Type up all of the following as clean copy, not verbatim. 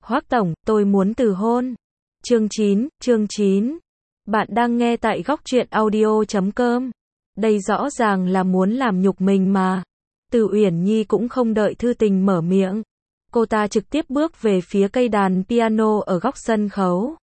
Hoắc tổng, tôi muốn từ hôn. Chương 9. Bạn đang nghe tại góc truyện audio.com. Đây rõ ràng là muốn làm nhục mình mà. Từ Uyển Nhi cũng không đợi Thư Tình mở miệng. Cô ta trực tiếp bước về phía cây đàn piano ở góc sân khấu.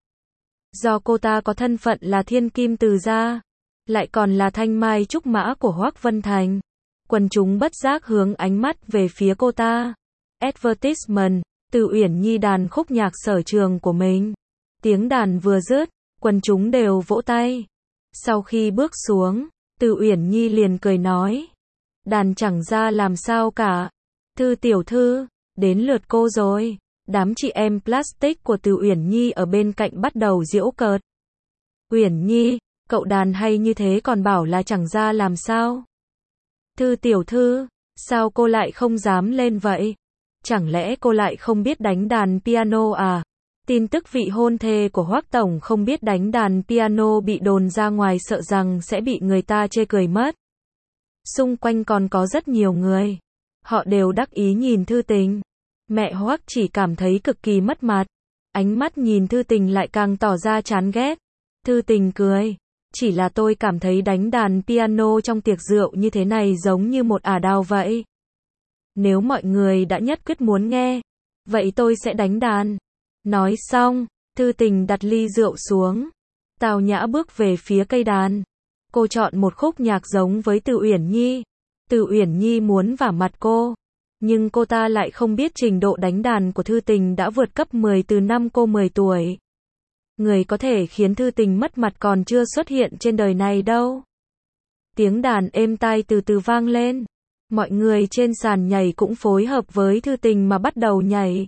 Do cô ta có thân phận là thiên kim từ gia, lại còn là thanh mai trúc mã của Hoắc Vân Thành. Quần chúng bất giác hướng ánh mắt về phía cô ta. Advertisement, Từ Uyển Nhi đàn khúc nhạc sở trường của mình. Tiếng đàn vừa dứt, quần chúng đều vỗ tay. Sau khi bước xuống, Từ Uyển Nhi liền cười nói. Đàn chẳng ra làm sao cả. Thư tiểu thư, đến lượt cô rồi. Đám chị em plastic của Từ Uyển Nhi ở bên cạnh bắt đầu giễu cợt. Uyển Nhi, cậu đàn hay như thế còn bảo là chẳng ra làm sao. Thư tiểu thư, sao cô lại không dám lên vậy? Chẳng lẽ cô lại không biết đánh đàn piano à? Tin tức vị hôn thê của Hoắc tổng không biết đánh đàn piano bị đồn ra ngoài sợ rằng sẽ bị người ta chê cười mất. Xung quanh còn có rất nhiều người. Họ đều đắc ý nhìn Thư Tình. Mẹ Hoắc chỉ cảm thấy cực kỳ mất mặt. Ánh mắt nhìn Thư Tình lại càng tỏ ra chán ghét. Thư Tình cười. Chỉ là tôi cảm thấy đánh đàn piano trong tiệc rượu như thế này giống như một ả đào vậy. Nếu mọi người đã nhất quyết muốn nghe, vậy tôi sẽ đánh đàn. Nói xong, Thư Tình đặt ly rượu xuống. Tào nhã bước về phía cây đàn. Cô chọn một khúc nhạc giống với Từ Uyển Nhi. Từ Uyển Nhi muốn vả mặt cô. Nhưng cô ta lại không biết trình độ đánh đàn của Thư Tình đã vượt cấp 10 từ năm cô 10 tuổi. Người có thể khiến Thư Tình mất mặt còn chưa xuất hiện trên đời này đâu. Tiếng đàn êm tai từ từ vang lên. Mọi người trên sàn nhảy cũng phối hợp với Thư Tình mà bắt đầu nhảy.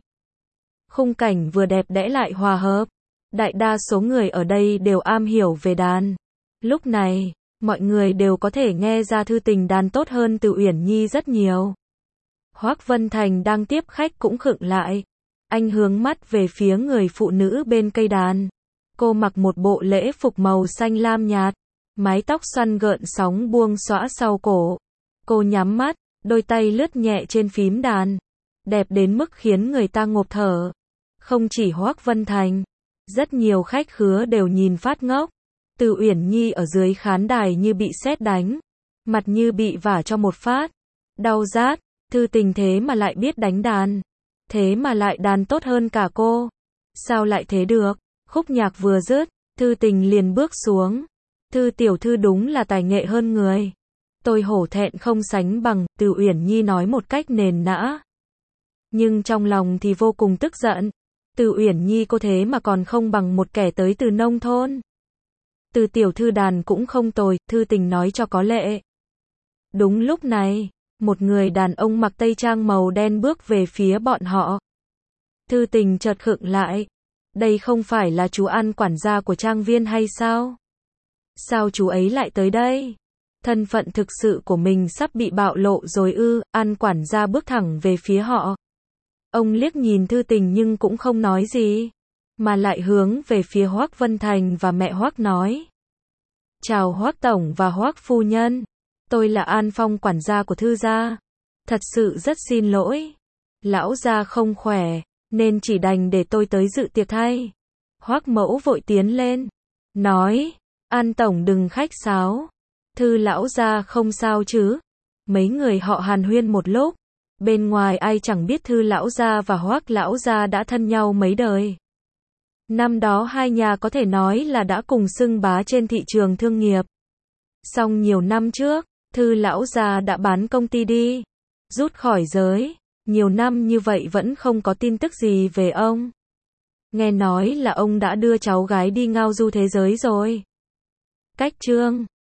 Khung cảnh vừa đẹp đẽ lại hòa hợp. Đại đa số người ở đây đều am hiểu về đàn. Lúc này, mọi người đều có thể nghe ra Thư Tình đàn tốt hơn Từ Uyển Nhi rất nhiều. Hoắc Vân Thành đang tiếp khách cũng khựng lại. Anh hướng mắt về phía người phụ nữ bên cây đàn. Cô mặc một bộ lễ phục màu xanh lam nhạt. Mái tóc xoăn gợn sóng buông xõa sau cổ. Cô nhắm mắt, đôi tay lướt nhẹ trên phím đàn. Đẹp đến mức khiến người ta ngộp thở. Không chỉ Hoắc Vân Thành, rất nhiều khách khứa đều nhìn phát ngốc. Từ Uyển Nhi ở dưới khán đài như bị sét đánh. Mặt như bị vả cho một phát. Đau rát. Thư Tình thế mà lại biết đánh đàn. Thế mà lại đàn tốt hơn cả cô. Sao lại thế được? Khúc nhạc vừa dứt, Thư Tình liền bước xuống. Thư tiểu thư đúng là tài nghệ hơn người. Tôi hổ thẹn không sánh bằng, Từ Uyển Nhi nói một cách nền nã. Nhưng trong lòng thì vô cùng tức giận. Từ Uyển Nhi cô thế mà còn không bằng một kẻ tới từ nông thôn. Từ tiểu thư đàn cũng không tồi, Thư Tình nói cho có lệ. Đúng lúc này, một người đàn ông mặc tây trang màu đen bước về phía bọn họ. Thư Tình chợt khựng lại. Đây không phải là chú An quản gia của trang viên hay sao? Sao chú ấy lại tới đây? Thân phận thực sự của mình sắp bị bạo lộ rồi ư? An quản gia bước thẳng về phía họ. Ông liếc nhìn Thư Tình nhưng cũng không nói gì, mà lại hướng về phía Hoắc Vân Thành và mẹ Hoắc nói. Chào Hoắc tổng và Hoắc phu nhân. Tôi là An Phong quản gia của Thư gia. Thật sự rất xin lỗi. Lão gia không khỏe, nên chỉ đành để tôi tới dự tiệc thay. Hoắc mẫu vội tiến lên. Nói, An tổng đừng khách sáo. Thư lão gia không sao chứ? Mấy người họ hàn huyên một lúc. Bên ngoài ai chẳng biết Thư lão gia và Hoắc lão gia đã thân nhau mấy đời. Năm đó hai nhà có thể nói là đã cùng xưng bá trên thị trường thương nghiệp. Song nhiều năm trước, Thư lão gia đã bán công ty đi, rút khỏi giới. Nhiều năm như vậy vẫn không có tin tức gì về ông. Nghe nói là ông đã đưa cháu gái đi ngao du thế giới rồi. Cách chương